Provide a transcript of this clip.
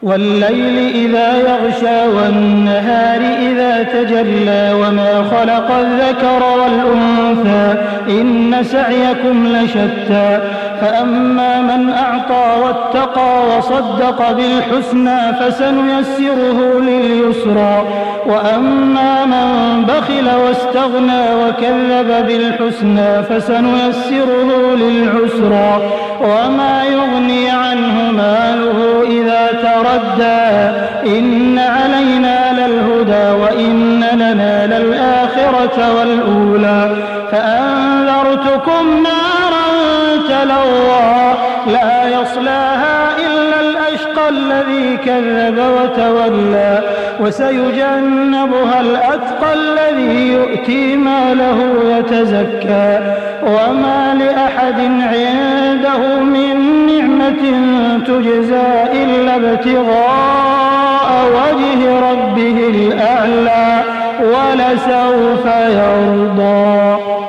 وَاللَّيْلِ إِذَا يَغْشَىٰ وَالنَّهَارِ إِذَا تَجَلَّىٰ وَمَا خَلَقَ الذَّكَرَ وَالْأُنثَىٰ إِنَّ سَعْيَكُمْ لَشَتَّىٰ فَأَمَّا مَنْ أَعْطَىٰ وَاتَّقَىٰ وَصَدَّقَ بِالْحُسْنَىٰ فَسَنُيَسِّرُهُ لِلْيُسْرَىٰ وَأَمَّا مَن بَخِلَ وَاسْتَغْنَىٰ وَكَذَّبَ بِالْحُسْنَىٰ فَسَنُيَسِّرُهُ لِلْعُسْرَىٰ وَمَا يُغْنِي عَنْهُ مَالُهُ إِذَا تَرَدَّىٰ إِنَّ عَلَيْنَا لَلْهُدَىٰ وَإِنَّ لَنَا لَلْآخِرَةَ وَالْأُولَىٰ فَأَنذَرْتُكُمْ نَارًا تَلَظَّىٰ لَا يَصْلَاهَا إِلَّا الْأَشْقَى الَّذِي كَذَّبَ وَتَوَلَّىٰ وَسَيُجَنَّبُهَا الْأَتْقَى الَّذِي يُؤْتِي مَالَهُ يَتَزَكَّىٰ وَمَا لِأَحَدٍ عِندَهُ مِن نِّعْمَةٍ تُجْزَىٰ إِلَّا ابْتِغَاءَ وَجْهِ رَبِّهِ الْأَعْلَىٰ وَلَسَوْفَ يَرْضَىٰ